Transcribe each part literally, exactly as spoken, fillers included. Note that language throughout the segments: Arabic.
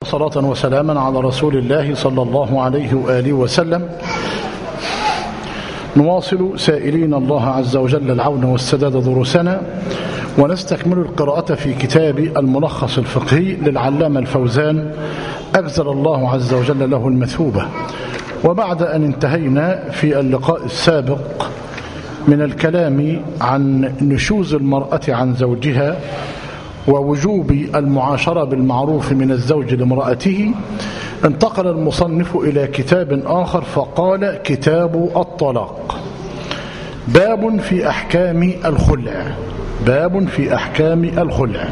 وصلاة وسلاما على رسول الله صلى الله عليه وآله وسلم. نواصل سائلين الله عز وجل العون والسداد دروسنا، ونستكمل القراءة في كتاب الملخص الفقهي للعلامة الفوزان أجزل الله عز وجل له المثوبة. وبعد أن انتهينا في اللقاء السابق من الكلام عن نشوز المرأة عن زوجها ووجوب المعاشرة بالمعروف من الزوج لامرأته، انتقل المصنف إلى كتاب آخر فقال: كتاب الطلاق. باب في أحكام الخلع. باب في أحكام الخلع.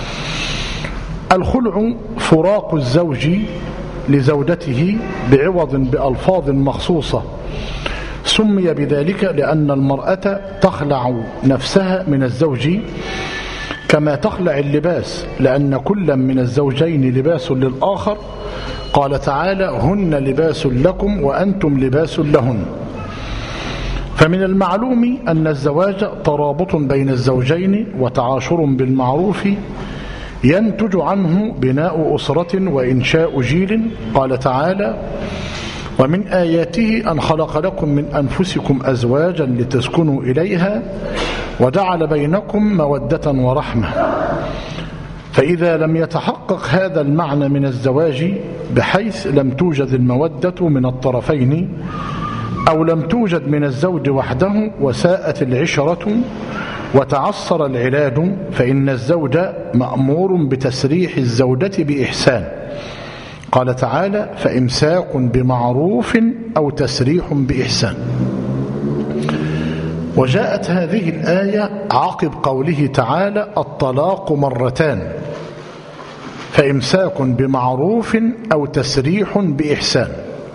الخلع فراق الزوج لزوجته بعوض بألفاظ مخصوصة، سمي بذلك لأن المرأة تخلع نفسها من الزوج كما تخلع اللباس، لأن كل من الزوجين لباس للآخر. قال تعالى: هن لباس لكم وأنتم لباس لهن. فمن المعلوم أن الزواج ترابط بين الزوجين وتعاشر بالمعروف ينتج عنه بناء أسرة وإنشاء جيل. قال تعالى: ومن آياته أن خلق لكم من أنفسكم أزواجا لتسكنوا إليها وجعل بينكم مودة ورحمة. فإذا لم يتحقق هذا المعنى من الزواج بحيث لم توجد المودة من الطرفين أو لم توجد من الزوج وحده وساءت العشرة وتعصر العلاج، فإن الزوج مأمور بتسريح الزوجة بإحسان. قال تعالى: فإمساك بمعروف أو تسريح بإحسان. وجاءت هذه الآية عقب قوله تعالى: الطلاق مرتان، فإمساك بمعروف أو تسريح بإحسان.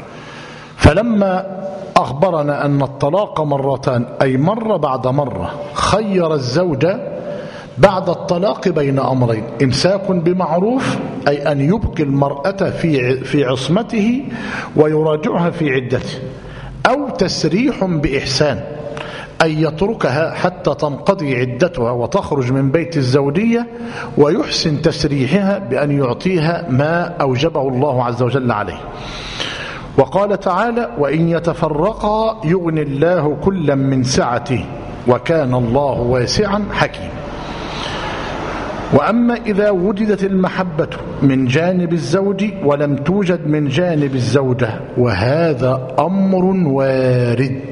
فلما أخبرنا أن الطلاق مرتان أي مرة بعد مرة، خير الزوج بعد الطلاق بين أمرين: إمساك بمعروف أي أن يبقي المرأة في في عصمته ويراجعها في عدته، أو تسريح بإحسان أي يتركها حتى تنقضي عدتها وتخرج من بيت الزوجية ويحسن تسريحها بأن يعطيها ما أوجبه الله عز وجل عليه. وقال تعالى: وإن يتفرقا يغني الله كلا من سعته وكان الله واسعا حكيما. وأما إذا وجدت المحبة من جانب الزوج ولم توجد من جانب الزوجة، وهذا أمر وارد،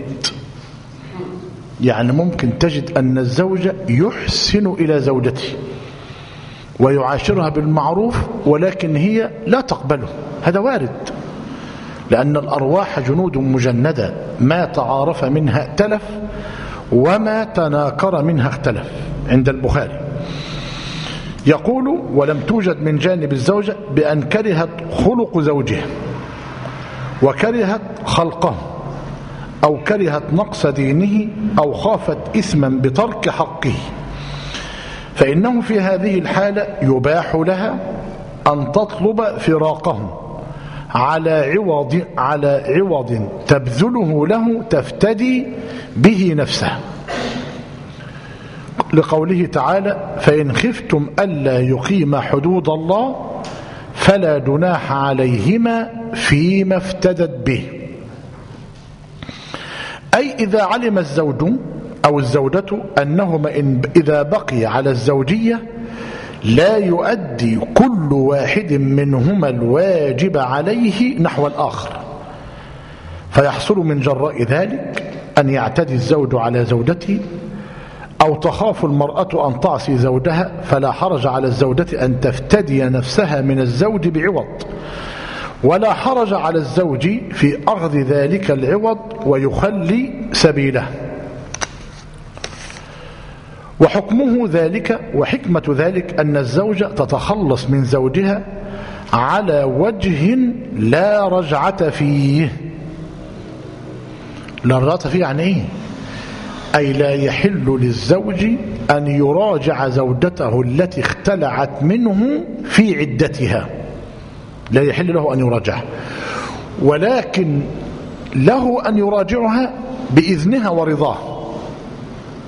يعني ممكن تجد أن الزوج يحسن إلى زوجته ويعاشرها بالمعروف ولكن هي لا تقبله، هذا وارد، لأن الأرواح جنود مجندة، ما تعارف منها ائتلف وما تناكر منها اختلف. عند البخاري يقول: ولم توجد من جانب الزوجة بأن كرهت خلق زوجها وكرهت خلقه أو كرهت نقص دينه أو خافت إثما بترك حقه، فإنه في هذه الحالة يباح لها أن تطلب فراقه على عوض على عوض تبذله له تفتدي به نفسها، لقوله تعالى: فإن خفتم ألا يقيما حدود الله فلا جناح عليهما فيما افتدت به. أي إذا علم الزوج أو الزوجة أنهما إذا بقي على الزوجية لا يؤدي كل واحد منهما الواجب عليه نحو الآخر، فيحصل من جراء ذلك أن يعتدي الزوج على زوجته، أو تخاف المرأة أن تعصي زوجها، فلا حرج على الزوجة أن تفتدي نفسها من الزوج بعوض، ولا حرج على الزوج في أخذ ذلك العوض ويخلي سبيله. وحكمه ذلك وحكمة ذلك أن الزوجة تتخلص من زوجها على وجه لا رجعة فيه. لا رجعة فيه يعني إيه؟ أي لا يحل للزوج أن يراجع زوجته التي اختلعت منه في عدتها، لا يحل له أن يراجعها، ولكن له أن يراجعها بإذنها ورضاها.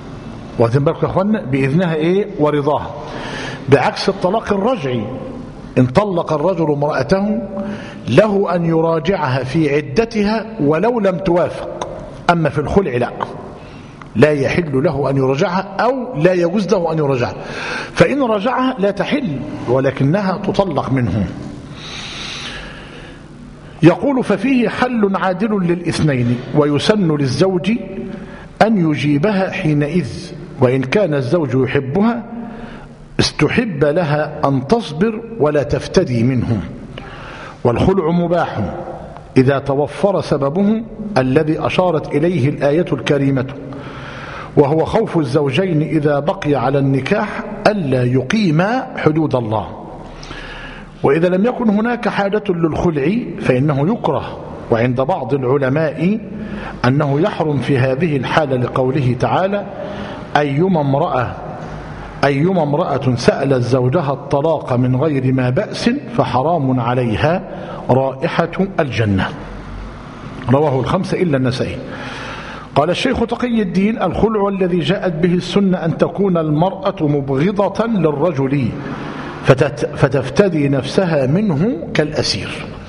واخدين بالكم يا اخوانا؟ باذنها ايه؟ ورضاها، بعكس الطلاق الرجعي إن طلق الرجل امرأته له أن يراجعها في عدتها ولو لم توافق. أما في الخلع لا لا يحل له أن يراجعها أو لا يجوز له أن يراجعها، فإن راجعها لا تحل ولكنها تطلق منه. يقول ففيه حل عادل للإثنين، ويسن للزوج أن يجيبها حينئذ، وإن كان الزوج يحبها استحب لها أن تصبر ولا تفتدي منه. والخلع مباح إذا توفر سببه الذي أشارت إليه الآية الكريمة، وهو خوف الزوجين إذا بقي على النكاح ألا يقيما حدود الله. وإذا لم يكن هناك حاجة للخلع فإنه يكره، وعند بعض العلماء أنه يحرم في هذه الحالة لقوله تعالى أيما امرأة أيما امرأة سألت زوجها الطلاق من غير ما بأس فحرام عليها رائحة الجنة. رواه الخمسة إلا النسائي. قال الشيخ تقي الدين الخلع الذي جاءت به السنة أن تكون المرأة مبغضة للرجل فتفتدي نفسها منه كالأسير،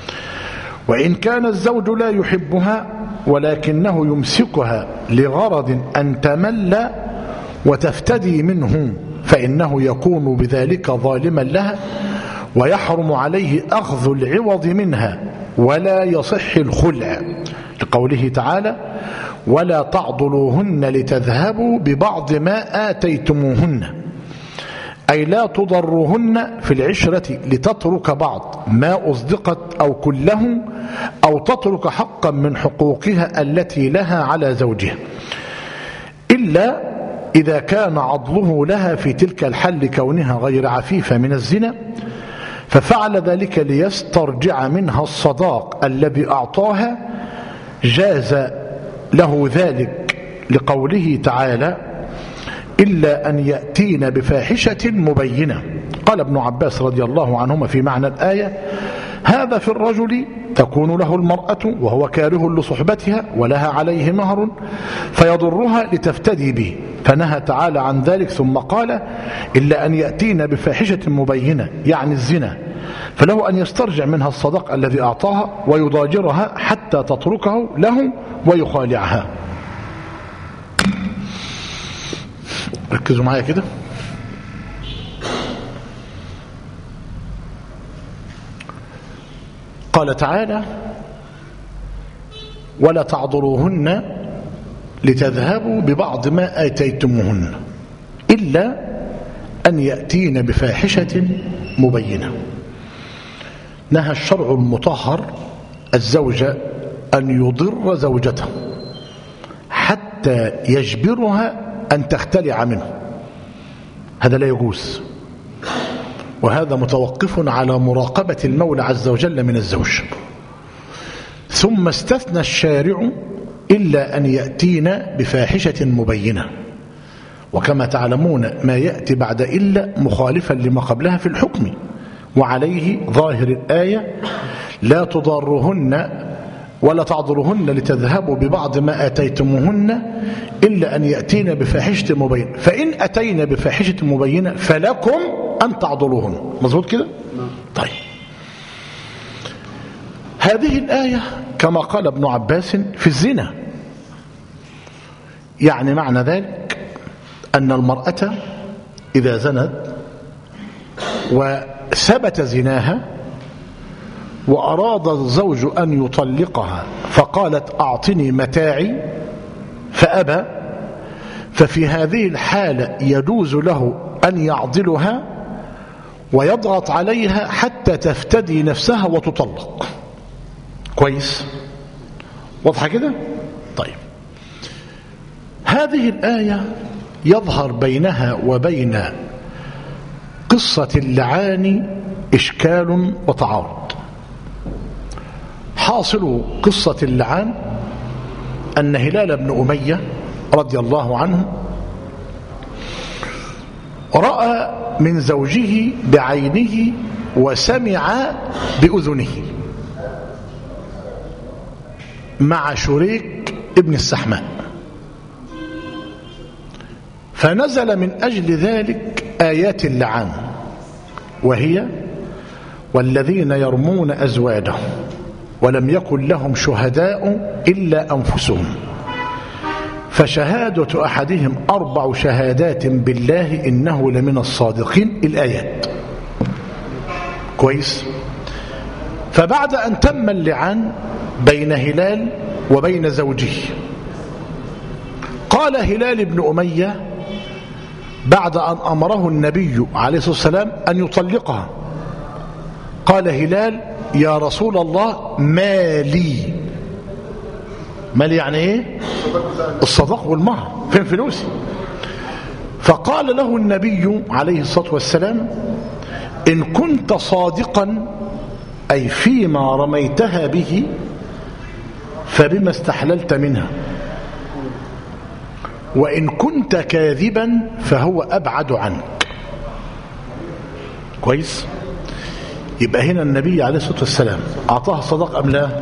وإن كان الزوج لا يحبها ولكنه يمسكها لغرض أن تمل وتفتدي منه فإنه يكون بذلك ظالما لها، ويحرم عليه أخذ العوض منها ولا يصح الخلع، لقوله تعالى ولا تعضلوهن لتذهبوا ببعض ما آتيتموهن، أي لا تضرهن في العشرة لتترك بعض ما أصدقت أو كله، أو تترك حقا من حقوقها التي لها على زوجها، إلا إذا كان عضله لها في تلك الحل كونها غير عفيفة من الزنا، ففعل ذلك ليسترجع منها الصداق الذي أعطاها جاز له ذلك، لقوله تعالى إلا أن يأتين بفاحشة مبينة. قال ابن عباس رضي الله عنهما في معنى الآية هذا في الرجل تكون له المرأة وهو كاره لصحبتها ولها عليه مهر فيضرها لتفتدي به، فنهى تعالى عن ذلك ثم قال إلا أن يأتين بفاحشة مبينة يعني الزنا، فله أن يسترجع منها الصداق الذي أعطاها ويضاجرها حتى تتركه له ويخالعها. ركزوا معايا كده. قال تعالى ولا تعضلوهن لتذهبوا ببعض ما آتيتموهن إلا أن يأتين بفاحشة مبينة. نهى الشرع المطهر الزوج أن يضر زوجته حتى يجبرها أن تختلع منه، هذا لا يجوز، وهذا متوقف على مراقبة المولى عز وجل من الزوج. ثم استثنى الشارع إلا أن يأتينا بفاحشة مبينة، وكما تعلمون ما يأتي بعد إلا مخالفا لما قبلها في الحكم، وعليه ظاهر الآية لا تضارهن ولا تعضلهن لتذهبوا ببعض ما آتيتموهن إلا أن يأتين بفاحشة مبينة، فإن أتينا بفاحشة مبينة فلكم أن تعضلوهن. مظبوط كده؟ طيب، هذه الآية كما قال ابن عباس في الزنا، يعني معنى ذلك أن المرأة إذا زنت وثبت زناها وأراد الزوج أن يطلقها فقالت أعطني متاعي فأبى، ففي هذه الحالة يجوز له أن يعضلها ويضغط عليها حتى تفتدي نفسها وتطلق. كويس؟ واضحة كده؟ طيب، هذه الآية يظهر بينها وبين قصة اللعان إشكال وتعارض. حاصل قصة اللعان أن هلال بن أمية رضي الله عنه رأى من زوجه بعينه وسمع بأذنه مع شريك ابن السحماء، فنزل من أجل ذلك آيات اللعان، وهي والذين يرمون أزواجهم ولم يكن لهم شهداء إلا أنفسهم فشهادة أحدهم أربع شهادات بالله إنه لمن الصادقين. الآيات كويس. فبعد أن تم اللعان بين هلال وبين زوجه، قال هلال بن أمية بعد أن أمره النبي عليه الصلاة والسلام أن يطلقها، قال هلال: يا رسول الله ما لي؟ ما لي يعني ايه؟ الصداق والمهر، فين فلوسي؟ فقال له النبي عليه الصلاة والسلام: إن كنت صادقا أي فيما رميتها به فبما استحللت منها، وإن كنت كاذبا فهو أبعد عنك. كويس. يبقى هنا النبي عليه الصلاة والسلام أعطاها الصداق أم لا؟ لا.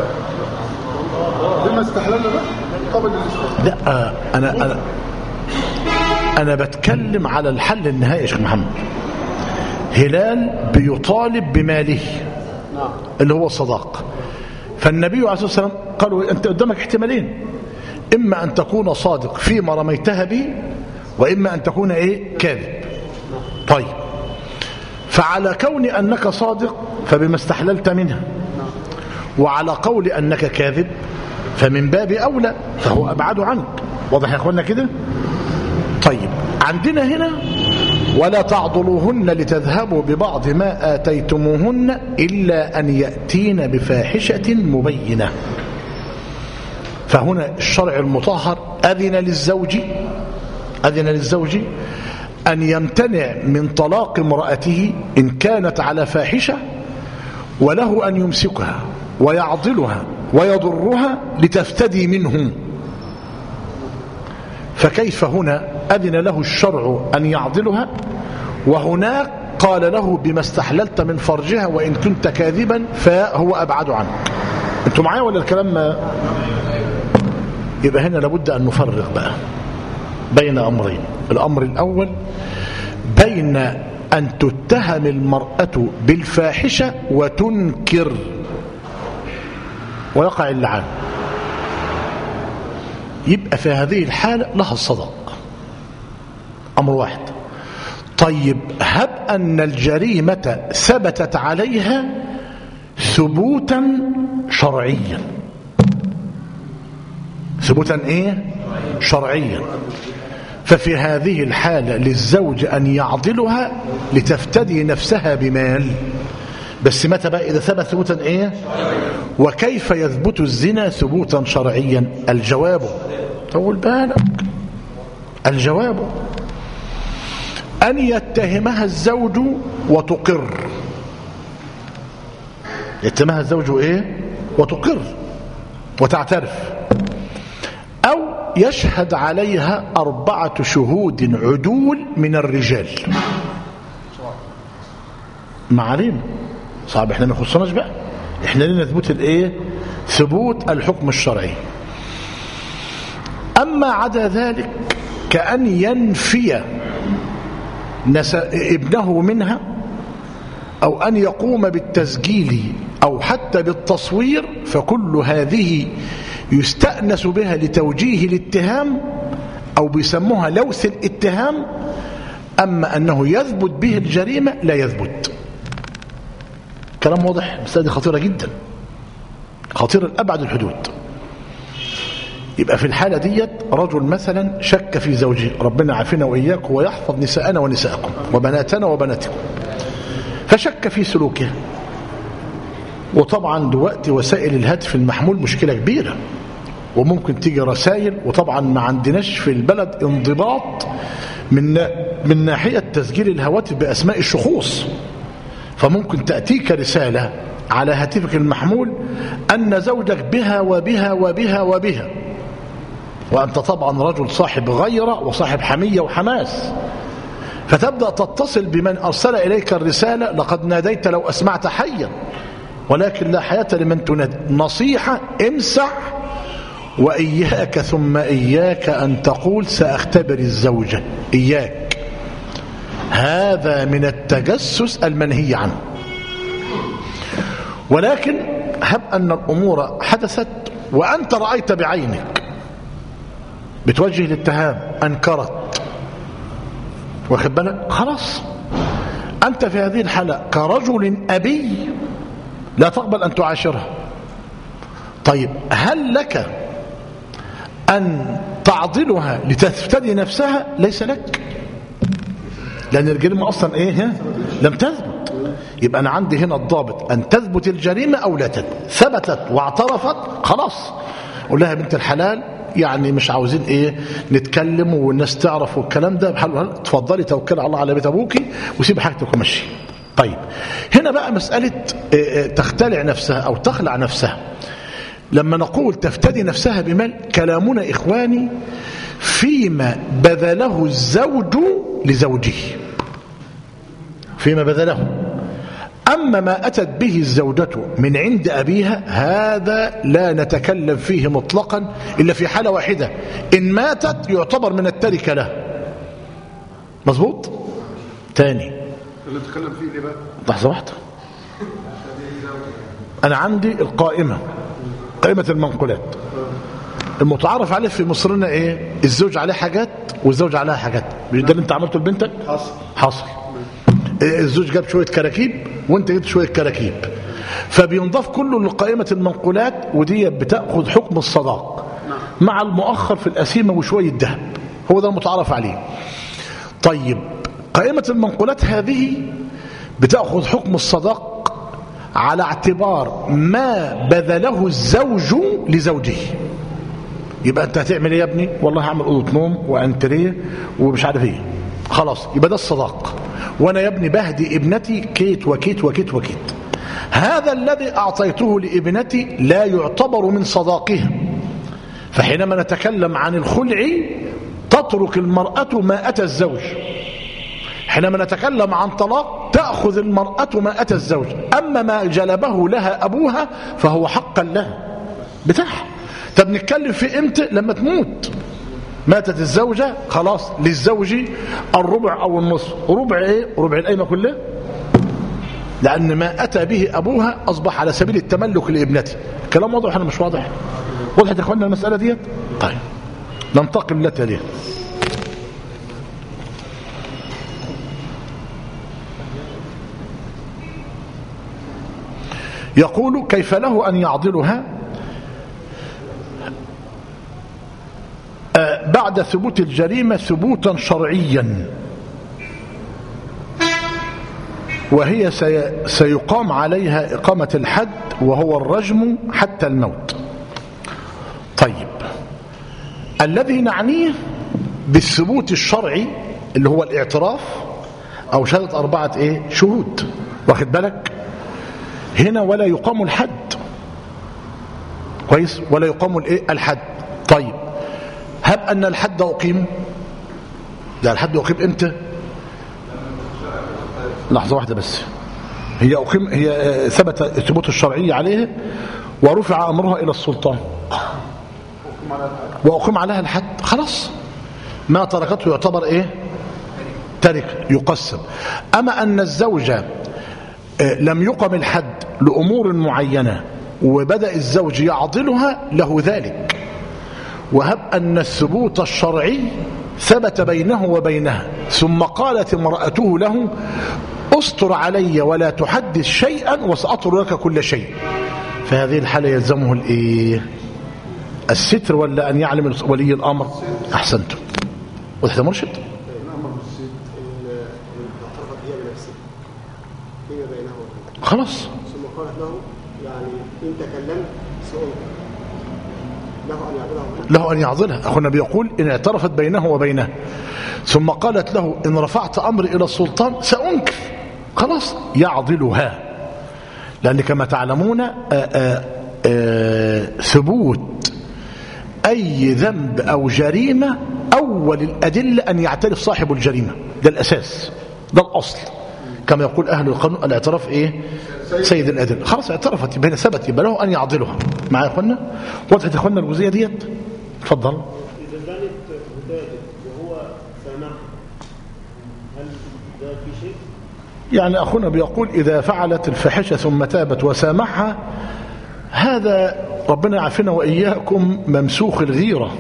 بما استحللنا بقى قبل الاستحلال. لا، أنا أنا أنا بتكلم على الحل النهائي يا شيخ محمد. هلال بيطالب بماله اللي هو الصداق، فالنبي عليه الصلاة والسلام قالوا: أنت قدامك احتمالين، إما أن تكون صادق فيما رميتها به، وإما أن تكون إيه؟ كاذب. طيب، فعلى كون أنك صادق فبما استحللت منها، وعلى قول أنك كاذب فمن باب أولى فهو أبعد عنك. واضح يا أخوانا كده؟ طيب، عندنا هنا: ولا تعضلوهن لتذهبوا ببعض ما آتيتموهن إلا أن يأتين بفاحشة مبينة. فهنا الشرع المطهر أذن للزوج أذن للزوج أن يمتنع من طلاق امرأته إن كانت على فاحشة، وله أن يمسكها ويعضلها ويضرها لتفتدي منه. فكيف هنا أذن له الشرع أن يعضلها، وهناك قال له بما استحللت من فرجها وإن كنت كاذبا فهو أبعد عنك؟ أنتم معايا ولا الكلام ما؟ يبقى هنا لابد أن نفرق بقى بين أمرين. الأمر الأول بين أن تتهم المرأة بالفاحشة وتنكر ويقع اللعان، يبقى في هذه الحالة لها الصداق، أمر واحد. طيب، هب أن الجريمة ثبتت عليها ثبوتا شرعيا، ثبوتا ايه؟ شرعيا. ففي هذه الحالة للزوج أن يعضلها لتفتدي نفسها بمال. بس متى بقى؟ إذا ثبت ثبوتا ايه؟ وكيف يثبت الزنا ثبوتا شرعيا؟ الجواب، طول بالك، الجواب أن يتهمها الزوج وتقر. يتهمها الزوج ايه؟ وتقر وتعترف، أو يشهد عليها أربعة شهود عدول من الرجال. معلم صعب، احنا ما يخصناش بقى، احنا لنا ثبوت الايه؟ ثبوت الحكم الشرعي. أما عدا ذلك كأن ينفي ابنه منها، أو أن يقوم بالتسجيل أو حتى بالتصوير، فكل هذه يستأنس بها لتوجيه الاتهام، أو بيسموها لوث الاتهام. أما أنه يثبت به الجريمة لا يثبت. كلام واضح؟ بس دي خطيرة جدا، خطيرة لأبعد الحدود. يبقى في الحالة ديت رجل مثلا شك في زوجه، ربنا عافينا وإياكم ويحفظ نساءنا ونساءكم وبناتنا وبناتكم، فشك في سلوكها. وطبعا دلوقتي وسائل الهاتف المحمول مشكلة كبيرة، وممكن تيجي رسائل، وطبعا ما عندناش في البلد انضباط من من ناحية تسجيل الهواتف بأسماء الشخوص. فممكن تأتيك رسالة على هاتفك المحمول أن زوجك بها وبها وبها وبها، وأنت طبعا رجل صاحب غيرة وصاحب حمية وحماس، فتبدأ تتصل بمن أرسل إليك الرسالة: لقد ناديت لو أسمعت حيا، ولكن لا حياة لمن تنادي. نصيحة: امسح، وإياك ثم إياك أن تقول سأختبر الزوجة. إياك، هذا من التجسس المنهي عنه. ولكن هب أن الأمور حدثت وأنت رأيت بعينك بتوجه الاتهام أنكرت، واخد بالك، خلاص أنت في هذه الحالة كرجل أبي لا تقبل أن تعاشرها. طيب هل لك أن تعضلها لتفتدي نفسها؟ ليس لك، لأن الجريمة أصلا إيه؟ لم تثبت. يبقى أنا عندي هنا الضابط أن تثبت الجريمة أو لا تثبت. ثبتت واعترفت خلاص قول لها بنت الحلال يعني مش عاوزين إيه نتكلم والناس تعرف والكلام ده، بحاله تفضلي توكل على الله على بيت أبوكي وسيب حاجتك ومشي. طيب هنا بقى مسألة تختلع نفسها أو تخلع نفسها. لما نقول تفتدي نفسها بمال، كلامنا إخواني فيما بذله الزوج لزوجه، فيما بذله. أما ما أتت به الزوجة من عند أبيها هذا لا نتكلم فيه مطلقا إلا في حالة واحدة، إن ماتت يعتبر من التركة له. مظبوط؟ تاني اللي نتكلم فيه ليه بقى؟ لحظة واحدة، أنا عندي القائمة، قائمة المنقولات. المتعارف عليه في مصرنا إيه؟ الزوج عليه حاجات والزوج عليها حاجات. مش ده اللي أنت عملته لبنتك؟ حصل حصل. الزوج جاب شوية كراكيب وأنت جبت شوية كراكيب، فبينضاف كله لقائمة المنقولات، ودي بتأخذ حكم الصداق مع المؤخر في الأسيمة وشوية ذهب. هو ده المتعارف عليه. طيب قائمة المنقولات هذه بتأخذ حكم الصداق على اعتبار ما بذله الزوج لزوجه. يبقى انت هتعمل ايه يا ابني؟ والله هعمل اوضه نوم وانتريه ومش عارف ايه، خلاص يبقى ده الصداق. وانا يا ابني بهدي ابنتي كيت وكيت وكيت وكيت. هذا الذي اعطيته لابنتي لا يعتبر من صداقها. فحينما نتكلم عن الخلع تترك المرأة ما أتى الزوج. حينما نتكلم عن طلاق تأخذ المرأة ما أتى الزوج. أما ما جلبه لها أبوها فهو حقا لها بتاعها. طب نتكلم في إمتى؟ لما تموت. ماتت الزوجة خلاص للزوج الربع أو النصف. ربع إيه؟ ربع القايمة كلها، لأن ما أتى به أبوها أصبح على سبيل التملك لابنته. كلام واضح ولا مش واضح؟ وضحت يا إخواننا المسألة دي؟ طيب ننتقل لتاليها. يقول كيف له أن يعضلها بعد ثبوت الجريمة ثبوتا شرعيا، وهي سيقام عليها إقامة الحد وهو الرجم حتى الموت. طيب الذي نعنيه بالثبوت الشرعي اللي هو الاعتراف أو شهادة أربعة إيه؟ شهود، واخد بالك هنا، ولا يقام الحد كويس، ولا يقام الايه الحد. طيب هب أن الحد أقيم، ده الحد أقيم إمتى؟ لحظة واحدة بس. هي أقيم، هي ثبت الثبوت الشرعي عليه ورفع أمرها إلى السلطان وأقيم عليها الحد، خلاص ما تركته يعتبر إيه؟ ترك يقسم. أما أن الزوجة لم يقم الحد لأمور معينة وبدأ الزوج يعضلها له ذلك. وهب أن الثبوت الشرعي ثبت بينه وبينها ثم قالت امرأته له استر علي ولا تحدث شيئا وسأطر لك كل شيء، فهذه الحالة يلزمه الايه؟ الستر ولا أن يعلم ولي الأمر؟ أحسنتم. وضحت يا مرشد؟ خلاص ثم قالت له يعني إن تكلمت سألت له أن يعضلها، له أن يعضلها. أخونا بيقول إن اعترفت بينه وبينه ثم قالت له إن رفعت أمري إلى السلطان سأنكر، خلاص يعضلها. لأن كما تعلمون آآ آآ ثبوت أي ذنب أو جريمة أول الأدلة أن يعترف صاحب الجريمة، ده الأساس، ده الأصل. كما يقول أهل القانون الاعتراف إيه؟ سيد الأدلة. خلاص اعترفت يبقى ثبت، يبقى له أن يعضلها. معايا يا أخوانا؟ وضحت يا أخوانا الجزئية ديت؟ اتفضل. إذا زالت بتاجد وهو سامح هل ده في شيء؟ يعني أخونا بيقول إذا فعلت الفاحشة ثم تابت وسامحها، هذا ربنا يعافينا وإياكم ممسوخ الغيرة.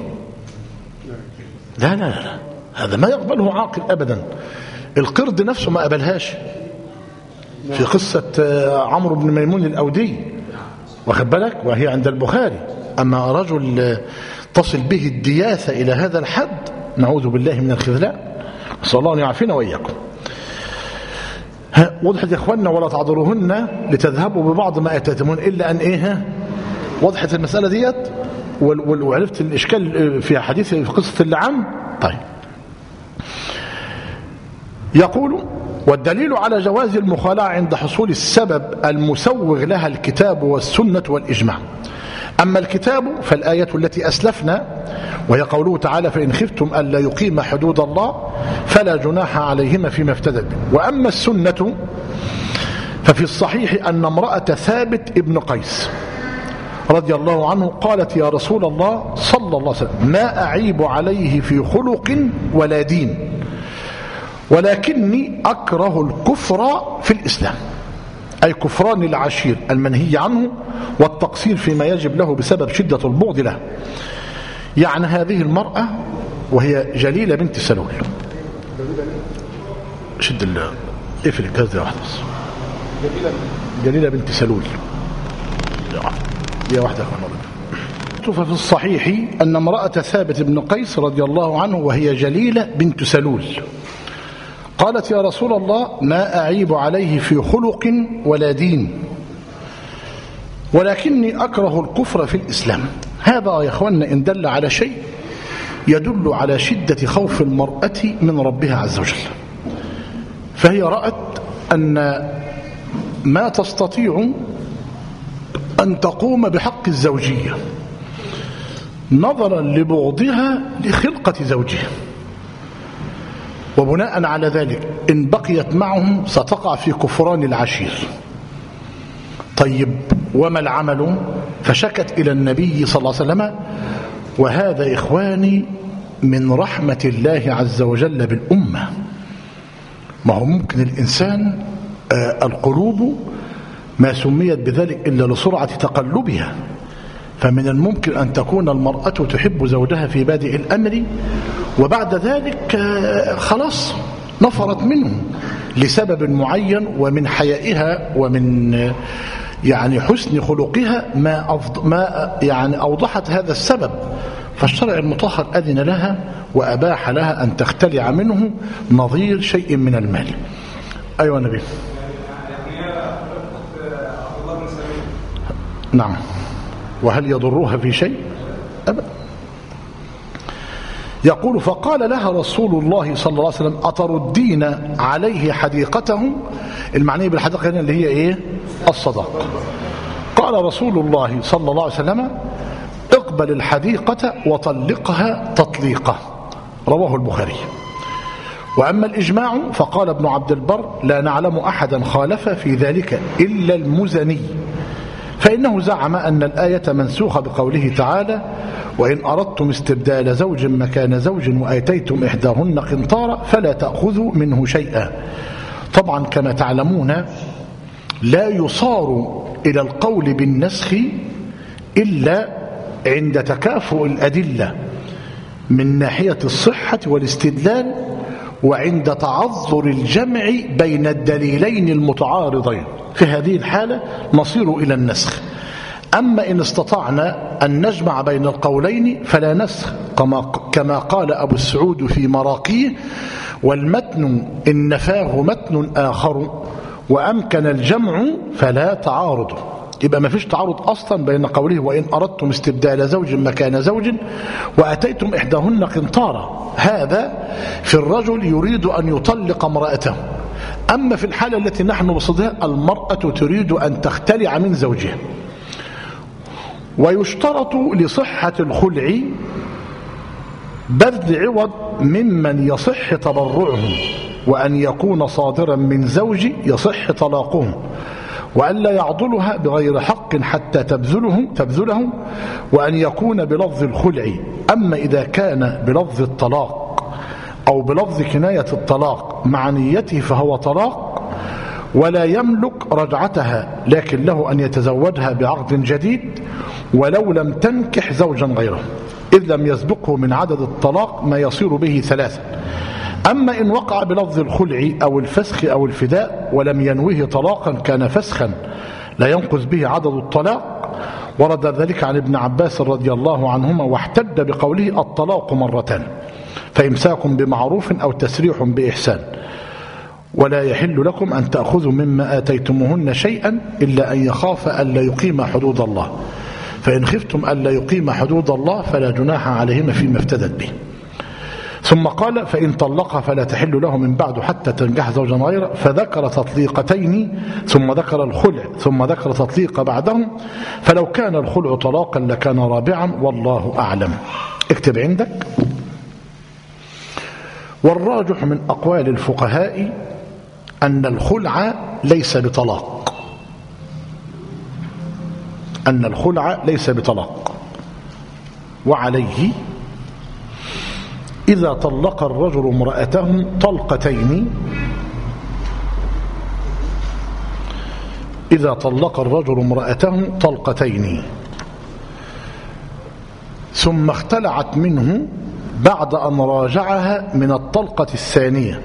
لا لا لا، هذا ما يقبله عاقل أبدا. القرد نفسه ما قبلهاش في قصة عمرو بن ميمون الأودي، واخد بالك، وهي عند البخاري. أما رجل تصل به الدياثة إلى هذا الحد، نعوذ بالله من الخذلان، نسأل الله أن يعافينا وإياكم. وضحت يا إخواننا، ولا تعذروهن لتذهبوا ببعض ما أتيتمون إلا أن إيه. وضحت المسألة ديت، وعرفت الإشكال في حديث في قصة اللعان. طيب، يقول: والدليل على جواز المخالعة عند حصول السبب المسوغ لها الكتاب والسنة والإجماع. أما الكتاب فالآية التي أسلفنا، وهي قوله تعالى: فإن خفتم ألا يقيم حدود الله فلا جناح عليهما فيما افتدت به. وأما السنة ففي الصحيح أن امرأة ثابت ابن قيس رضي الله عنه قالت: يا رسول الله صلى الله عليه وسلم، ما أعيب عليه في خلق ولا دين، ولكني أكره الكفر في الإسلام، أي كفران العشير المنهي عنه والتقصير فيما يجب له بسبب شدة البغض له. يعني هذه المرأة وهي جليلة بنت سلول، شد الله اقفل الجهاز ده واحدة بس. جليلة بنت سلول يا واحدة. ففي الصحيح أن امرأة ثابت بن قيس رضي الله عنه وهي جليلة بنت سلول قالت: يا رسول الله، ما أعيب عليه في خلق ولا دين، ولكني أكره الكفر في الإسلام. هذا يا أخوانا إن دل على شيء يدل على شدة خوف المرأة من ربها عز وجل. فهي رأت أن ما تستطيع أن تقوم بحق الزوجية نظرا لبغضها لخلقة زوجها، وبناء على ذلك إن بقيت معهم ستقع في كفران العشير. طيب، وما العمل؟ فشكت إلى النبي صلى الله عليه وسلم. وهذا إخواني من رحمة الله عز وجل بالأمة. ما هو ممكن الإنسان آه القلوب ما سميت بذلك إلا لسرعة تقلبها، فمن الممكن أن تكون المرأة تحب زوجها في بادئ الأمر، وبعد ذلك آه خلاص نفرت منه لسبب معين، ومن حيائها ومن آه يعني حسن خلقها ما أفض... ما يعني أوضحت هذا السبب، فالشرع المطهر أذن لها وأباح لها أن تختلع منه نظير شيء من المال. أيوة نبي. نعم. وهل يضرها في شيء؟ أبدا. يقول: فقال لها رسول الله صلى الله عليه وسلم: أتردين عليه حديقته؟ المعنى بالحديقة هنا اللي هي إيه؟ الصداق. قال رسول الله صلى الله عليه وسلم: اقبل الحديقة وطلقها تطليقة. رواه البخاري. وأما الإجماع فقال ابن عبد البر: لا نعلم أحدا خالف في ذلك إلا المزني، فإنه زعم أن الآية منسوخة بقوله تعالى: وإن أردتم استبدال زوج مكان زوج وآتيتم إحداهن قنطارا فلا تأخذوا منه شيئا. طبعا كما تعلمون لا يصار إلى القول بالنسخ إلا عند تكافؤ الأدلة من ناحية الصحة والاستدلال، وعند تعذر الجمع بين الدليلين المتعارضين. في هذه الحالة نصير إلى النسخ. أما إن استطعنا أن نجمع بين القولين فلا نسخ، كما قال أبو السعود في مراقيه: والمتن إن نفاه متن آخر وأمكن الجمع فلا تعارض. يبقى ما فيش تعارض أصلا بين قوله: وإن أردتم استبدال زوج مكان زوج وأتيتم إحداهن قنطارا. هذا في الرجل يريد أن يطلق امرأته. أما في الحالة التي نحن بصدها المرأة تريد أن تختلع من زوجها. ويشترط لصحة الخلع بذل عوض ممن يصح تبرعه، وأن يكون صادرا من زوج يصح طلاقه، وأن لا يعضلها بغير حق حتى تبذله, تبذله وأن يكون بلفظ الخلع. أما إذا كان بلفظ الطلاق أو بلفظ كناية الطلاق مع نيته فهو طلاق، ولا يملك رجعتها، لكن له أن يتزوجها بعقد جديد ولو لم تنكح زوجا غيره، إذ لم يسبقه من عدد الطلاق ما يصير به ثلاثة. أما إن وقع بلفظ الخلع أو الفسخ أو الفداء ولم ينويه طلاقا كان فسخا لا ينقذ به عدد الطلاق. ورد ذلك عن ابن عباس رضي الله عنهما، واحتج بقوله الطلاق مرتان، فإمساك بمعروف أو تسريح بإحسان، ولا يحل لكم أن تأخذوا مما آتيتموهن شيئا إلا أن يخاف ألا يقيم حدود الله، فإن خفتم ألا يقيم حدود الله فلا جناح عليهما فيما افتدت به. ثم قال فإن طلقها فلا تحل له من بعد حتى تنكح زوجا غيره، فذكر تطليقتين ثم ذكر الخلع ثم ذكر تطليق بعدهم، فلو كان الخلع طلاقا لكان رابعا والله أعلم. اكتب عندك. والراجح من أقوال الفقهاء أن الخلع ليس بطلاق، أن الخلع ليس بطلاق، وعليه إذا طلق الرجل امرأته طلقتين إذا طلق الرجل امرأته طلقتين ثم اختلعت منه بعد أن راجعها من الطلقة الثانية،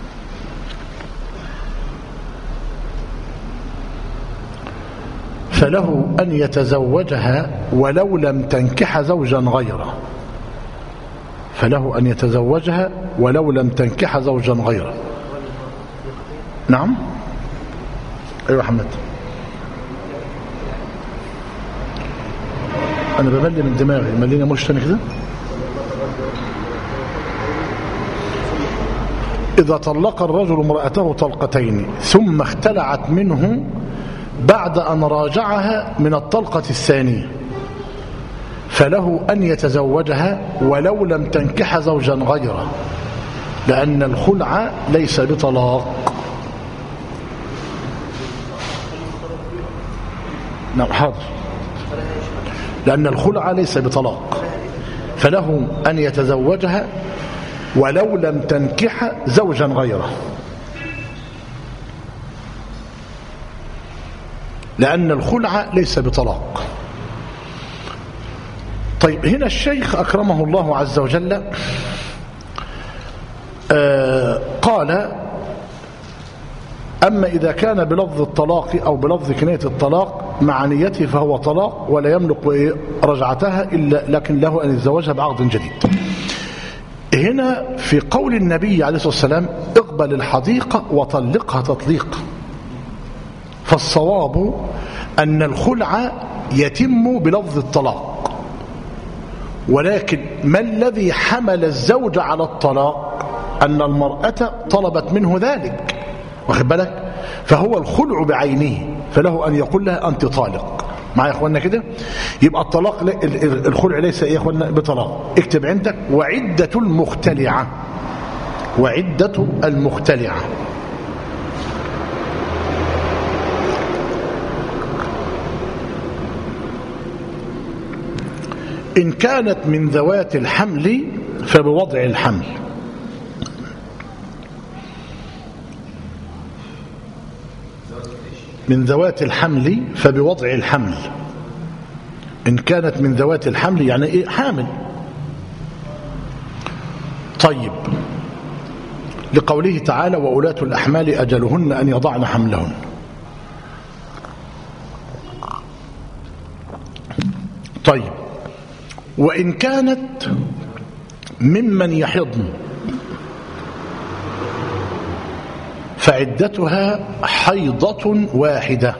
فله أن يتزوجها ولو لم تنكح زوجا غيره فله أن يتزوجها ولو لم تنكح زوجا غيره. نعم. أيوة محمد، أنا بملي من دماغي، ملينا مرش تاني كده. إذا طلق الرجل امرأته طلقتين ثم اختلعت منه بعد أن راجعها من الطلقة الثانية، فله أن يتزوجها ولو لم تنكح زوجا غيره، لأن الخلع ليس بطلاق. نعم حاضر. لأن الخلع ليس بطلاق، فله أن يتزوجها ولو لم تنكح زوجا غيره، لأن الخلع ليس بطلاق. طيب، هنا الشيخ أكرمه الله عز وجل آه قال أما إذا كان بلفظ الطلاق أو بلفظ كناية الطلاق مع نيته فهو طلاق ولا يملك رجعتها إلا لكن له أن يتزوجها بعقد جديد. هنا في قول النبي عليه الصلاة والسلام اقبل الحديقة وطلقها تطليقا، فالصواب أن الخلع يتم بلفظ الطلاق، ولكن ما الذي حمل الزوج على الطلاق؟ أن المرأة طلبت منه ذلك، واخد بالك؟ فهو الخلع بعينه، فله أن يقول لها أنت طالق. معايا يا اخوانا كده؟ يبقى الطلاق الخلع ليس يا اخوانا بطلاق. اكتب عندك وعدة المختلعة، وعدة المختلعة إن كانت من ذوات الحمل فبوضع الحمل، من ذوات الحمل فبوضع الحمل. إن كانت من ذوات الحمل يعني إيه؟ حامل. طيب، لقوله تعالى وأولاة الأحمال أجلهن أن يضعن حملهن. طيب، وإن كانت ممن يحضن فعدتها حيضة واحدة.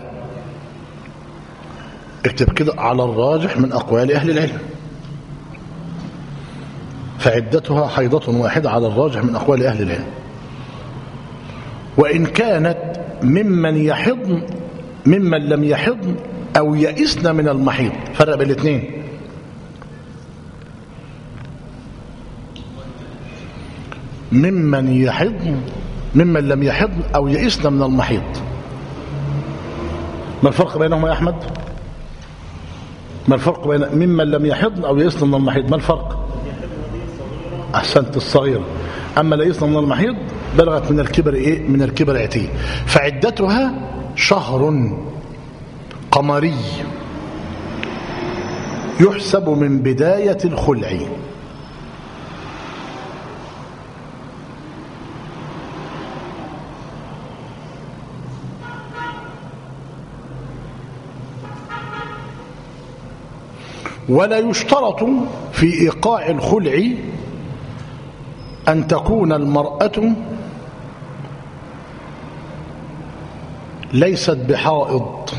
اكتب كده على الراجح من أقوال أهل العلم، فعدتها حيضة واحدة على الراجح من أقوال أهل العلم. وإن كانت ممن يحضن ممن لم يحضن أو يئسن من المحيض، فرق بين الاثنين. ممن يحضن ممن لم يحضن أو يئسن من المحيض، ما الفرق بينهما يا أحمد؟ ما الفرق بين ممن لم يحضن أو يئسن من المحيض؟ ما الفرق؟ أحسنت، الصغير. أما لا يئسن من المحيض بلغت من الكبر إيه؟ من الكبر عتيه. فعدتها شهر قمري يحسب من بداية الخلع. ولا يشترط في إيقاع الخلع أن تكون المرأة ليست بحائض،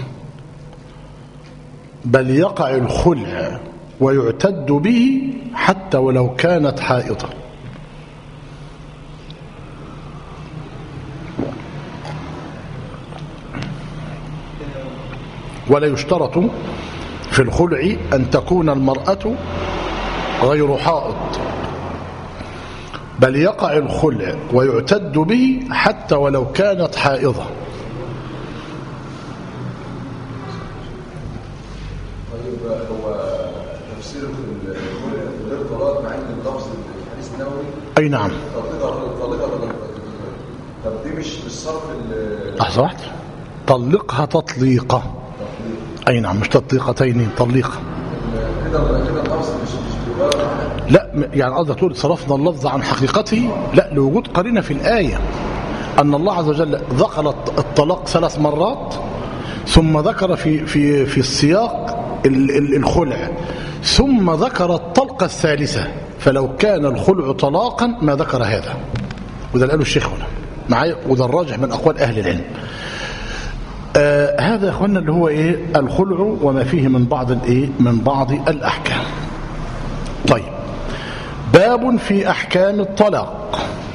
بل يقع الخلع ويعتد به حتى ولو كانت حائضة. ولا يشترط في الخلع أن تكون المرأة غير حائض، بل يقع الخلع ويعتد به حتى ولو كانت حائضة. طيب هو تفسير الخلع غير طلاق مع ان اللفظ الحديث النووي أي نعم. طب دي مش بالصرف لحظة واحدة، طلقها تطليقة. أي نعم، مش تطليقتين، طليقة. لا يعني قصدك تقول صرفنا اللفظ عن حقيقته؟ لا، لوجود قرينة في الآية أن الله عز وجل ذكر الطلاق ثلاث مرات، ثم ذكر في في في السياق الخلع، ثم ذكر الطلقة الثالثة. فلو كان الخلع طلاقا ما ذكر هذا، وده اللي قاله الشيخ هنا معايا، وده الراجح من أقوال أهل العلم. آه هذا يا اخوانا اللي هو ايه الخلع وما فيه من بعض الايه من بعض الاحكام. طيب، باب في احكام الطلاق.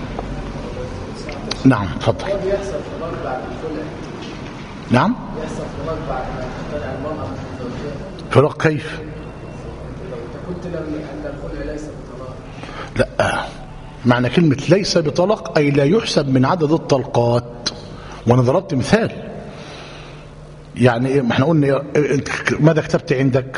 نعم اتفضل. يحصل طلاق بعد الخلع. نعم يحصل طلاق بعد ما تختلع المرأة من زوجها. طلاق كيف؟ انت قلت لهم ان الخلع ليس بطلاق. لا، معنى كلمة ليس بطلاق اي لا يحسب من عدد الطلقات. وانا ضربت مثال، يعني ايه؟ ما احنا قلنا ماذا كتبت عندك؟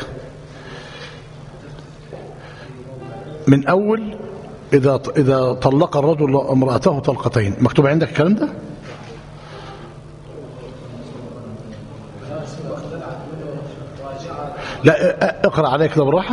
من اول اذا اذا طلق الرجل امراته طلقتين، مكتوب عندك الكلام ده؟ لا، اقرا عليك كده بالراحه.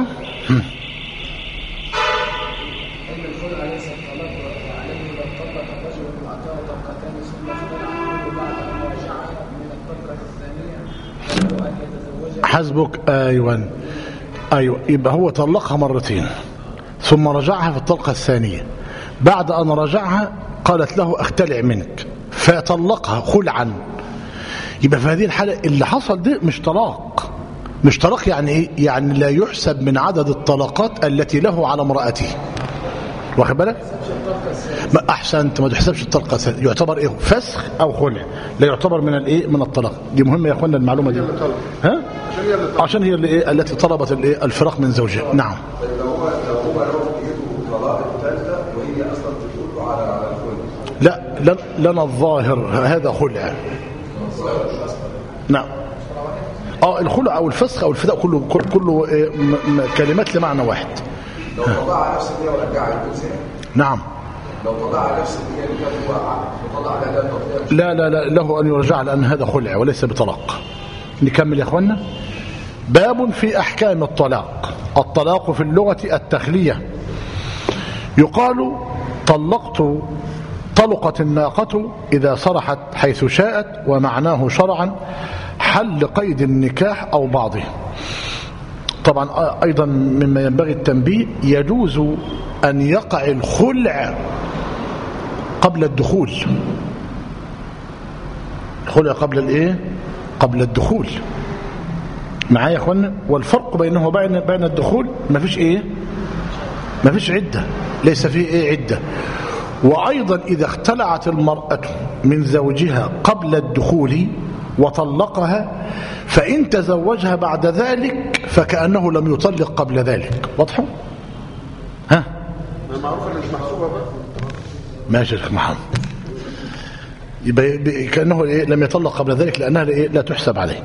حسبك. ايوه ايوه، يبقى هو طلقها مرتين ثم رجعها في الطلقه الثانيه. بعد ان رجعها قالت له اختلع منك، فطلقها خلعا. يبقى في هذه الحاله اللي حصل ده مش طلاق. مش طلاق يعني ايه؟ يعني لا يحسب من عدد الطلقات التي له على امراته. واخد بالك؟ ما احسنت، ما تحسبش الطلقه الثانيه، يعتبر ايه؟ فسخ او خلع، لا يعتبر من الايه من الطلاق. دي مهمه يا اخوانا المعلومه دي. ها؟ عشان هي اللي ايه التي طلبت الايه الفراق من زوجها. نعم. طيب لو هو لو هو لو بيده طلاق الثالثه وهي اصلا بتقول له على على الخلع. لا لنا الظاهر هذا خلع. نعم. اه الخلع او الفسخ او الفداء كله كله إيه كلمات لمعنى واحد. لو طلع نفس النية ورجعها يكون زنا. نعم. لو طلع نفس النية اللي كانت واقعه وطلع عليها ده لا لا لا له ان يرجع لان هذا خلع وليس بطلاق. نكمل يا اخوانا. باب في احكام الطلاق. الطلاق في اللغه التخليه. يقال طلقت طلقت الناقه اذا صرحت حيث شاءت، ومعناه شرعا حل قيد النكاح او بعضه. طبعا ايضا مما ينبغي التنبيه، يجوز ان يقع الخلع قبل الدخول. الخلع قبل الايه قبل الدخول معايا يا اخوانا. والفرق بينه وبين بين الدخول ما فيش ايه ما فيش عده، ليس فيه ايه عده. وايضا اذا اختلعت المراه من زوجها قبل الدخول وطلقها، فإن تزوجها بعد ذلك فكأنه لم يطلق قبل ذلك. واضحه؟ ها؟ المعروفة اللي مش محسوبة بقى. ماشي يا شيخ محمد. يبقى كأنه إيه لم يطلق قبل ذلك لأنها إيه لا تحسب عليه.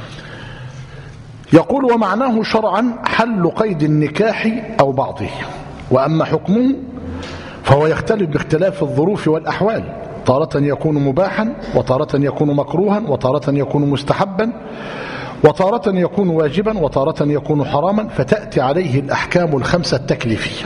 يقول ومعناه شرعا حل قيد النكاح أو بعضه. وأما حكمه فهو يختلف باختلاف الظروف والأحوال، تارة يكون مباحا وتارة يكون مكروها وتارة يكون مستحبا وتارة يكون واجبا وتارة يكون حراما، فتأتي عليه الأحكام الخمسة التكليفية.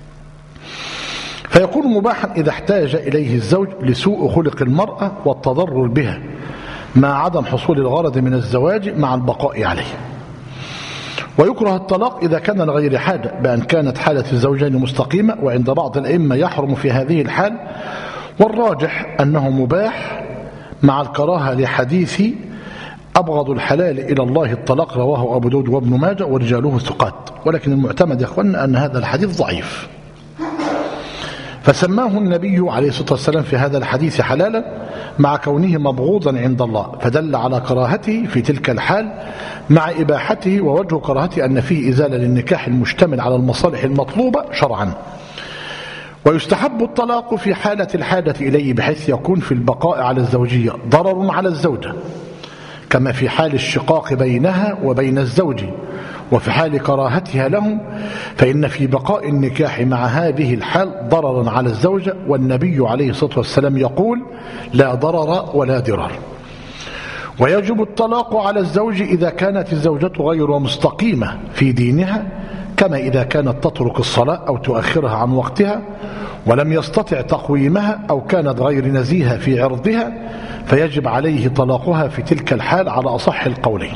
فيكون مباحا إذا احتاج إليه الزوج لسوء خلق المرأة والتضرر بها مع عدم حصول الغرض من الزواج مع البقاء عليه. ويكره الطلاق إذا كان لغير حاجة بأن كانت حالة الزوجين مستقيمة، وعند بعض الأئمة يحرم في هذه الحال، والراجح أنه مباح مع الكراهة لحديث أبغض الحلال إلى الله الطلاق، رواه أبو داود وابن ماجه ورجاله ثقات. ولكن المعتمد يا أخوانا أن هذا الحديث ضعيف، فسماه النبي عليه الصلاة والسلام في هذا الحديث حلالا مع كونه مبغوضا عند الله، فدل على كراهته في تلك الحال مع إباحته. ووجه كراهته أن فيه إزالة للنكاح المشتمل على المصالح المطلوبة شرعا. ويستحب الطلاق في حالة الحاجة إليه بحيث يكون في البقاء على الزوجية ضرر على الزوجة، كما في حال الشقاق بينها وبين الزوج، وفي حال كراهتها له، فإن في بقاء النكاح مع هذه الحال ضررا على الزوجة، والنبي عليه الصلاة والسلام يقول لا ضرر ولا ضرار. ويجب الطلاق على الزوج إذا كانت الزوجة غير مستقيمة في دينها، كما إذا كانت تترك الصلاة أو تؤخرها عن وقتها ولم يستطع تقويمها، أو كانت غير نزيهة في عرضها، فيجب عليه طلاقها في تلك الحال على أصح القولين.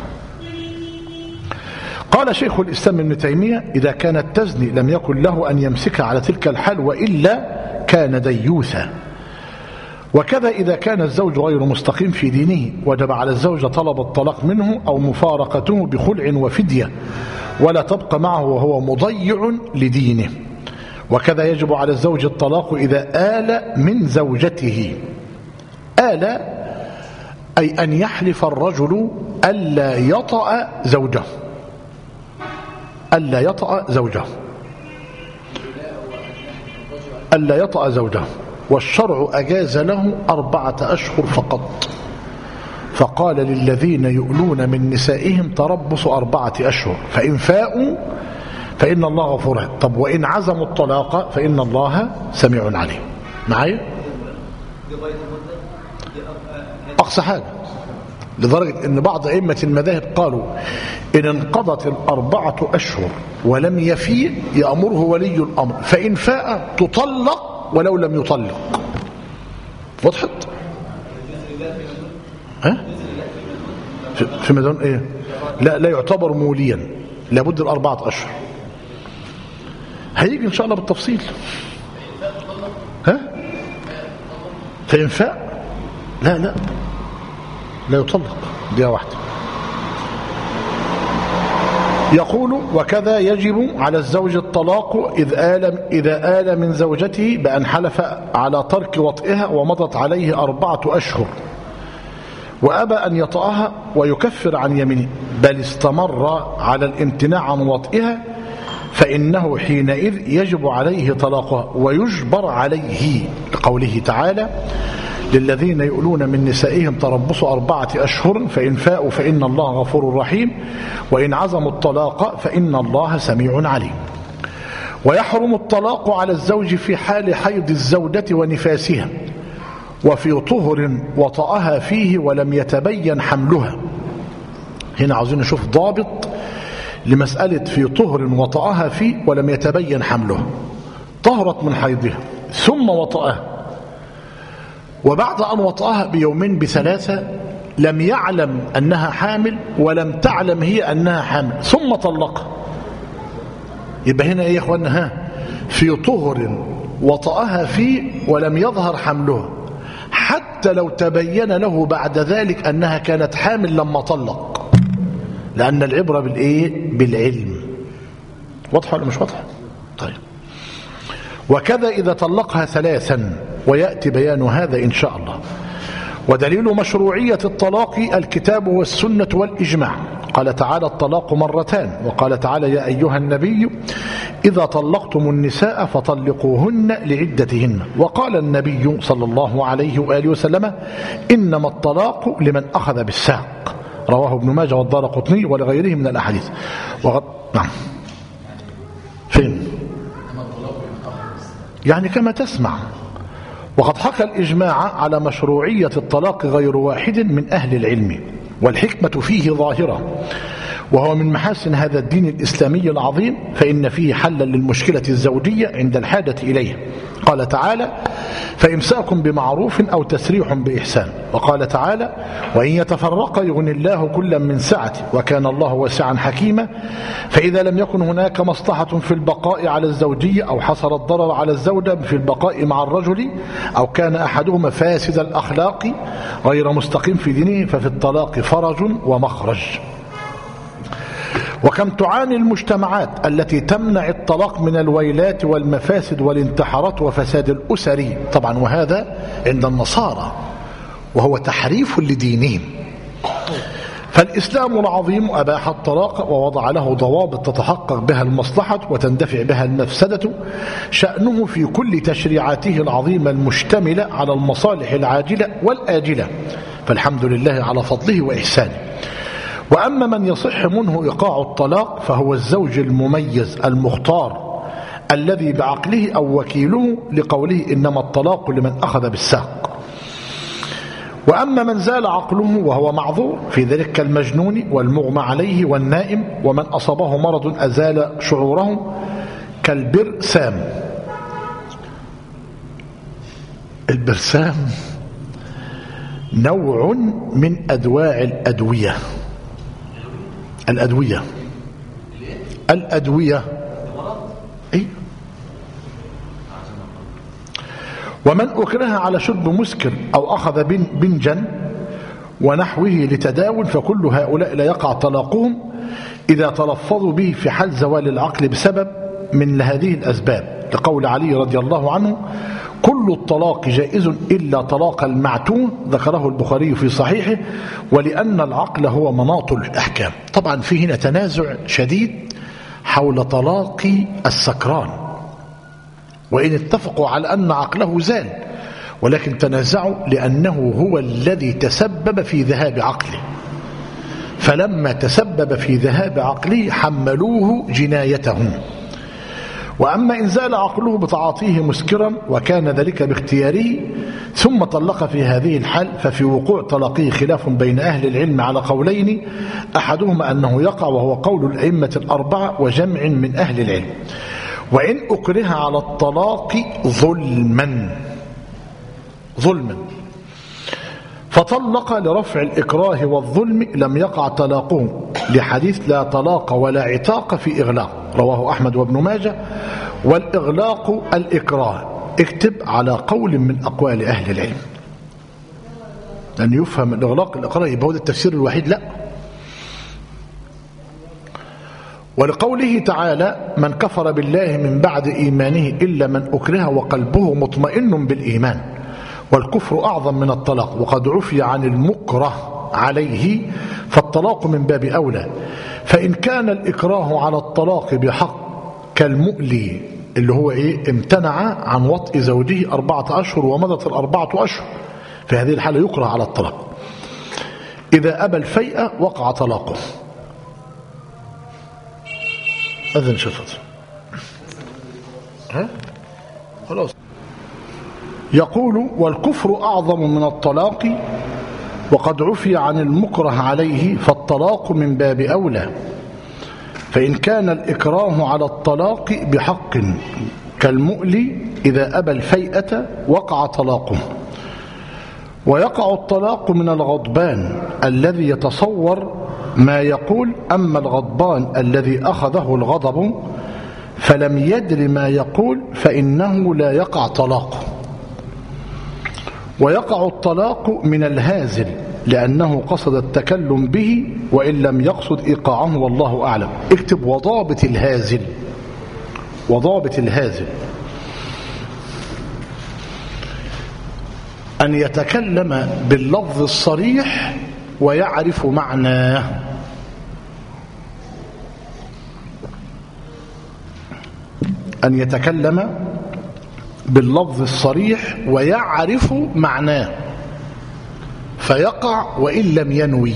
قال شيخ الإسلام ابن تيمية إذا كانت تزني لم يكن له أن يمسكها على تلك الحال، وإلا كان ديوثا. وكذا إذا كان الزوج غير مستقيم في دينه وجب على الزوجة طلب الطلاق منه أو مفارقته بخلع وفدية، ولا تبقى معه وهو مضيع لدينه. وكذا يجب على الزوج الطلاق إذا آل من زوجته. آل أي أن يحلف الرجل ألا يطأ زوجه، ألا يطأ زوجه ألا يطأ زوجه والشرع أجاز له أربعة أشهر فقط، فقال للذين يؤلون من نسائهم تربص أربعة أشهر، فإن فاءوا فإن الله غفور رحيم. طب وإن عزموا الطلاق فإن الله سميع عليم. معايا؟ أقصى حاجة، لدرجة أن بعض أئمة المذاهب قالوا إن انقضت الأربعة أشهر ولم يفيء يأمره ولي الأمر، فإن فاء تطلق ولو لم يطلق. وضحت؟ ها؟ في مدون إيه؟ لا لا يعتبر موليا، لابد الأربعة أشهر. هيجي إن شاء الله بالتفصيل. ها؟ فإن فاء لا لا لا يطلق، دي واحدة. يقول وكذا يجب على الزوج الطلاق إذ آل إذا آل من زوجته بأن حلف على ترك وطئها ومضت عليه أربعة أشهر وأبى أن يطأها ويكفر عن يمينه، بل استمر على الامتناع عن وطئها، فإنه حينئذ يجب عليه طلاقها ويجبر عليه، لقوله تعالى للذين يؤلون من نسائهم تربص أربعة أشهر فإن فاءوا فإن الله غفور رحيم، وإن عزموا الطلاق فإن الله سميع عليم. ويحرم الطلاق على الزوج في حال حيض الزوجة ونفاسها، وفي طهر وطأها فيه ولم يتبين حملها. هنا عاوزين نشوف ضابط لمسألة في طهر وطأها فيه ولم يتبين حملها. طهرت من حيضها ثم وطأها، وبعد أن وطأها بيومين بثلاثة لم يعلم أنها حامل ولم تعلم هي أنها حامل ثم طلقها، يبقى هنا إيه يا إخوانا؟ ها، في طهر وطأها فيه ولم يظهر حملها، حتى لو تبين له بعد ذلك أنها كانت حامل لما طلق، لأن العبرة بالإيه؟ بالعلم. واضحة ولا مش واضحة؟ طيب. وكذا إذا طلقها ثلاثا، ويأتي بيان هذا إن شاء الله. ودليل مشروعية الطلاق الكتاب والسنة والإجماع. قال تعالى الطلاق مرتان، وقال تعالى يا أيها النبي إذا طلقتم النساء فطلقوهن لعدتهن، وقال النبي صلى الله عليه وآله وسلم إنما الطلاق لمن أخذ بالساق، رواه ابن ماجه والدارقطني ولغيره من الأحاديث. وغ... نعم. فين؟ يعني كما تسمع. وقد حكى الإجماع على مشروعية الطلاق غير واحد من أهل العلم، والحكمة فيه ظاهرة، وهو من محاسن هذا الدين الإسلامي العظيم، فإن فيه حلا للمشكلة الزوجية عند الحاجة إليه. قال تعالى: فإمساك بمعروف أو تسريح بإحسان. وقال تعالى: وإن يتفرقا يغني الله كلا من سعته وكان الله واسعا حكيما. فإذا لم يكن هناك مصلحة في البقاء على الزوجية أو حصل الضرر على الزوجة في البقاء مع الرجل أو كان أحدهما فاسد الأخلاق غير مستقيم في دينه ففي الطلاق فرج ومخرج. وكم تعاني المجتمعات التي تمنع الطلاق من الويلات والمفاسد والانتحارات وفساد الأسر، طبعا وهذا عند النصارى وهو تحريف لدينهم. فالإسلام العظيم أباح الطلاق ووضع له ضوابط تتحقق بها المصلحة وتندفع بها المفسدة، شأنه في كل تشريعاته العظيمة المشتملة على المصالح العاجلة والآجلة، فالحمد لله على فضله وإحسانه. وأما من يصح منه إيقاع الطلاق فهو الزوج المميز المختار الذي بعقله أو وكيله، لقوله: إنما الطلاق لمن أخذ بالساق. وأما من زال عقله وهو معذور في ذلك كالمجنون والمغمى عليه والنائم، ومن أصابه مرض أزال شعوره كالبرسام. البرسام نوع من أدواع الأدوية الأدوية الأدوية إيه؟ ومن أكره على شرب مسكر أو أخذ بنجا ونحوه لتداول فكل هؤلاء لا يقع طلاقهم إذا تلفظوا به في حال زوال العقل بسبب من هذه الأسباب، لقول علي رضي الله عنه: كل الطلاق جائز إلا طلاق المعتوه، ذكره البخاري في صحيحه، ولأن العقل هو مناط الأحكام. طبعا في هنا تنازع شديد حول طلاق السكران، وإن اتفقوا على أن عقله زال، ولكن تنازعوا لأنه هو الذي تسبب في ذهاب عقله، فلما تسبب في ذهاب عقله حملوه جنايتهم. وأما إن زال عقله بتعاطيه مسكرا وكان ذلك باختياره ثم طلق في هذه الحال ففي وقوع طلاقه خلاف بين أهل العلم على قولين، أحدهما أنه يقع وهو قول الأئمة الأربعة وجمع من أهل العلم. وإن أكره على الطلاق ظلما ظلما فطلق لرفع الإكراه والظلم لم يقع طلاقه، لحديث: لا طلاق ولا عتاق في إغلاق، رواه أحمد وابن ماجه. والإغلاق الإكراه، اكتب على قول من أقوال أهل العلم، لأن يفهم الإغلاق الإكراه يبقى هو التفسير الوحيد، لا. ولقوله تعالى: من كفر بالله من بعد إيمانه إلا من أكره وقلبه مطمئن بالإيمان، والكفر أعظم من الطلاق، وقد عفي عن المكره عليه فالطلاق من باب أولى. فإن كان الإكراه على الطلاق بحق كالمؤلي اللي هو إيه امتنع عن وطء زوجه أربعة أشهر ومضت الأربعة أشهر، في هذه الحالة يكره على الطلاق. إذا أبى الفيئة وقع طلاقه. أذن شفت ها خلاص. يقول: والكفر أعظم من الطلاق وقد عفي عن المكره عليه فالطلاق من باب أولى. فإن كان الإكراه على الطلاق بحق كالمؤلي إذا أبى الفيئة وقع طلاقه. ويقع الطلاق من الغضبان الذي يتصور ما يقول، أما الغضبان الذي أخذه الغضب فلم يدر ما يقول فإنه لا يقع طلاقه. ويقع الطلاق من الهازل لأنه قصد التكلم به وإن لم يقصد إيقاعه والله أعلم. اكتب وضابط الهازل، وضابط الهازل أن يتكلم باللفظ الصريح ويعرف معناه. أن يتكلم باللفظ الصريح ويعرف معناه فيقع وإن لم ينوي.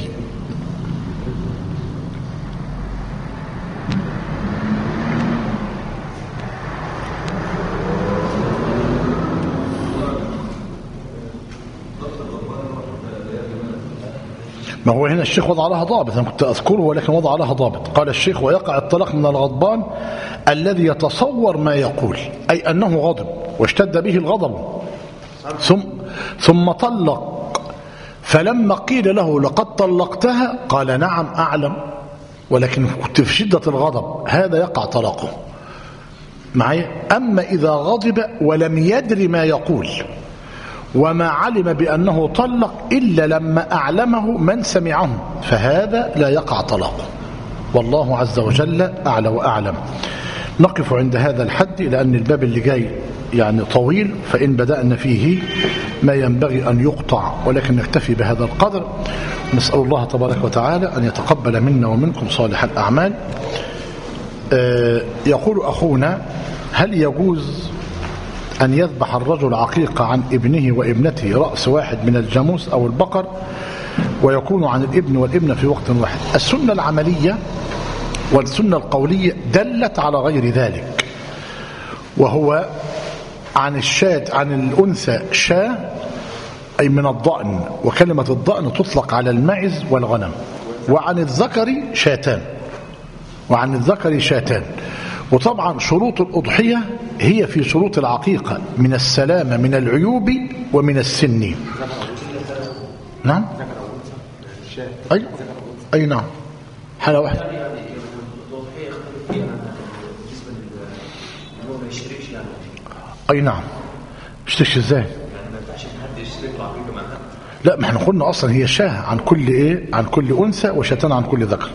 ما هو هنا الشيخ وضع لها ضابط، أنا كنت أذكره ولكن وضع لها ضابط. قال الشيخ: ويقع الطلاق من الغضبان الذي يتصور ما يقول، أي أنه غضب واشتد به الغضب ثم, ثم طلق، فلما قيل له: لقد طلقتها؟ قال: نعم أعلم، ولكن كنت في شدة الغضب، هذا يقع طلاقه معي. أما إذا غضب ولم يدري ما يقول وما علم بأنه طلق إلا لما أعلمه من سمعه، فهذا لا يقع طلاقه، والله عز وجل أعلى وأعلم. نقف عند هذا الحد لأن الباب اللي جاي يعني طويل، فإن بدأنا فيه ما ينبغي أن يقطع، ولكن نكتفي بهذا القدر. نسأل الله تبارك وتعالى أن يتقبل منا ومنكم صالح الأعمال. آه يقول أخونا: هل يجوز أن يذبح الرجل عقيقة عن ابنه وابنته رأس واحد من الجاموس أو البقر ويكون عن الابن والابنة في وقت واحد؟ السنة العملية والسنة القولية دلت على غير ذلك، وهو عن الشاة عن الأنثى شاة أي من الضأن، وكلمة الضأن تطلق على المعز والغنم، وعن الذكر شاتان وعن الذكر شاتان. وطبعا شروط الأضحية هي في شروط العقيقة من السلامة من العيوب ومن السن. نعم أي أي نعم حالة واحدة. أي نعم. اشتريش ازاي؟ لا، ما احنا قلنا اصلا هي شاه عن كل ايه عن كل انثى وشاتان عن كل ذكر.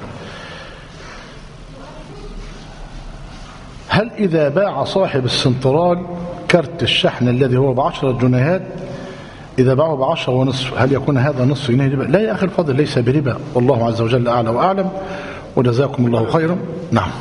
هل إذا باع صاحب السنترال كرت الشحن الذي هو بعشرة جنيهات إذا باعه بعشرة ونصف هل يكون هذا نصف جنيه ربا؟ لا يا أخي الفضل، ليس بربا، والله عز وجل أعلى وأعلم، وجزاكم الله خيرا. نعم.